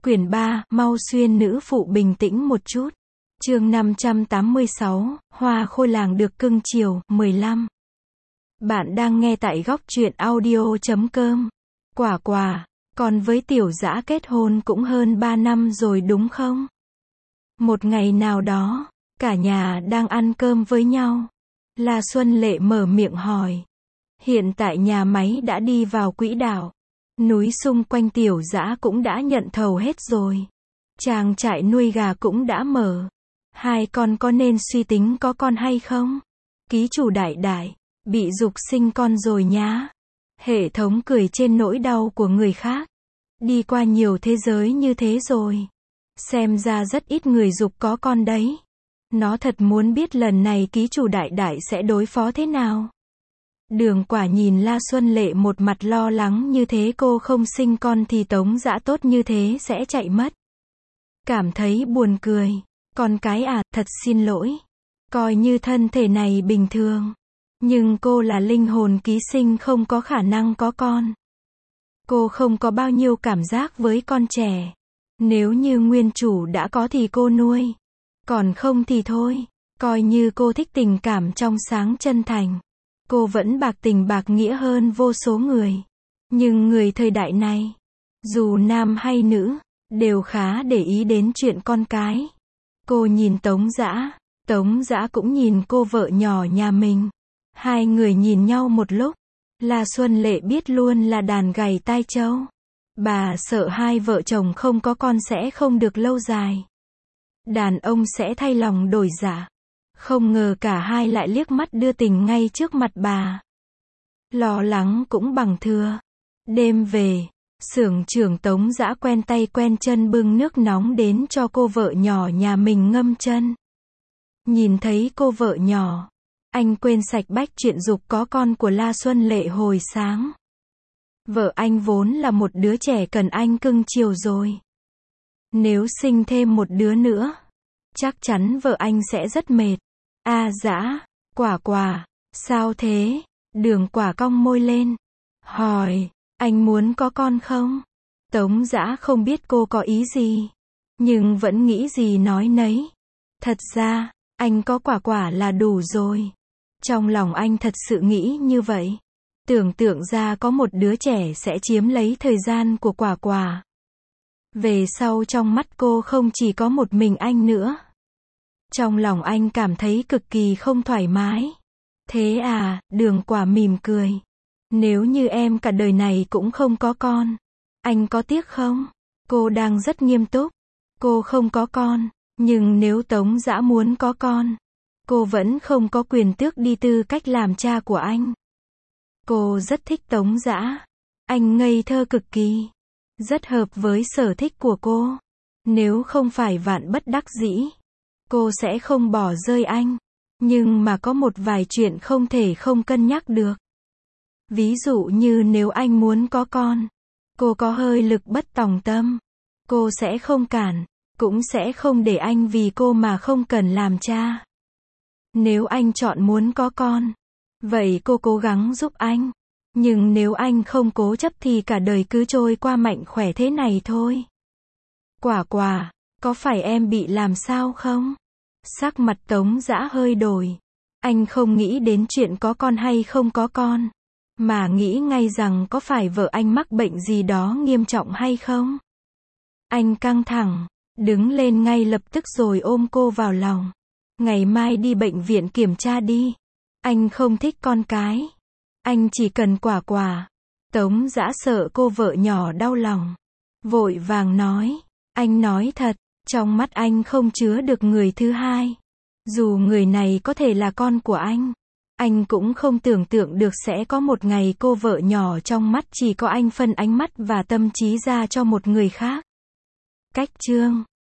Quyển 3, mau xuyên nữ phụ bình tĩnh một chút. Chương 586, Hoa khôi làng được cưng chiều, 15. Bạn đang nghe tại góc truyện audio.com. Quả, còn với Tiểu Dã kết hôn cũng hơn 3 năm rồi đúng không? Một ngày nào đó, cả nhà đang ăn cơm với nhau. La Xuân Lệ mở miệng hỏi. Hiện tại nhà máy đã đi vào quỹ đạo. Núi xung quanh Tiểu Dã cũng đã nhận thầu hết rồi. Trang trại nuôi gà cũng đã mở. Hai con có nên suy tính có con hay không? Ký chủ đại, bị giục sinh con rồi nhá. Hệ thống cười trên nỗi đau của người khác. Đi qua nhiều thế giới như thế rồi. Xem ra rất ít người giục có con đấy. Nó thật muốn biết lần này ký chủ đại sẽ đối phó thế nào. Đường Quả nhìn La Xuân Lệ một mặt lo lắng như thế, cô không sinh con thì Tống Dã tốt như thế sẽ chạy mất. Cảm thấy buồn cười. Con cái à, thật xin lỗi. Coi như thân thể này bình thường. Nhưng cô là linh hồn ký sinh không có khả năng có con. Cô không có bao nhiêu cảm giác với con trẻ. Nếu như nguyên chủ đã có thì cô nuôi. Còn không thì thôi. Coi như cô thích tình cảm trong sáng chân thành. Cô vẫn bạc tình bạc nghĩa hơn vô số người. Nhưng người thời đại này, dù nam hay nữ, đều khá để ý đến chuyện con cái. Cô nhìn Tống Dã cũng nhìn cô vợ nhỏ nhà mình. Hai người nhìn nhau một lúc. La Xuân Lệ biết luôn là đàn gầy tai trâu. Bà sợ hai vợ chồng không có con sẽ không được lâu dài. Đàn ông sẽ thay lòng đổi dạ. Không ngờ cả hai lại liếc mắt đưa tình ngay trước mặt bà. Lo lắng cũng bằng thừa. Đêm về, xưởng trưởng Tống Dã quen tay quen chân bưng nước nóng đến cho cô vợ nhỏ nhà mình ngâm chân. Nhìn thấy cô vợ nhỏ, anh quên sạch bách chuyện giục có con của La Xuân Lệ hồi sáng. Vợ anh vốn là một đứa trẻ cần anh cưng chiều rồi. Nếu sinh thêm một đứa nữa, chắc chắn vợ anh sẽ rất mệt. Dã, Quả, sao thế? Đường Quả cong môi lên, hỏi, anh muốn có con không? Tống Dã không biết cô có ý gì, nhưng vẫn nghĩ gì nói nấy. Thật ra, anh có Quả là đủ rồi. Trong lòng anh thật sự nghĩ như vậy. Tưởng tượng ra có một đứa trẻ sẽ chiếm lấy thời gian của Quả. Về sau trong mắt cô không chỉ có một mình anh nữa. Trong lòng anh cảm thấy cực kỳ không thoải mái. Thế à, Đường Quả mỉm cười. Nếu như em cả đời này cũng không có con, anh có tiếc không? Cô đang rất nghiêm túc. Cô không có con, nhưng nếu Tống Dã muốn có con, cô vẫn không có quyền tước đi tư cách làm cha của anh. Cô rất thích Tống Dã. Anh ngây thơ cực kỳ. Rất hợp với sở thích của cô. Nếu không phải vạn bất đắc dĩ, cô sẽ không bỏ rơi anh. Nhưng mà có một vài chuyện không thể không cân nhắc được. Ví dụ như nếu anh muốn có con, cô có hơi lực bất tòng tâm. Cô sẽ không cản, cũng sẽ không để anh vì cô mà không cần làm cha. Nếu anh chọn muốn có con, vậy cô cố gắng giúp anh. Nhưng nếu anh không cố chấp thì cả đời cứ trôi qua mạnh khỏe thế này thôi. Quả, có phải em bị làm sao không? Sắc mặt Tống Dã hơi đổi. Anh không nghĩ đến chuyện có con hay không có con, mà nghĩ ngay rằng có phải vợ anh mắc bệnh gì đó nghiêm trọng hay không. Anh căng thẳng, đứng lên ngay lập tức rồi ôm cô vào lòng. Ngày mai đi bệnh viện kiểm tra đi. Anh không thích con cái. Anh chỉ cần Quả. Tống Dã sợ cô vợ nhỏ đau lòng. Vội vàng nói. Anh nói thật, trong mắt anh không chứa được người thứ hai. Dù người này có thể là con của anh cũng không tưởng tượng được sẽ có một ngày cô vợ nhỏ trong mắt chỉ có anh phân ánh mắt và tâm trí ra cho một người khác. Cách chương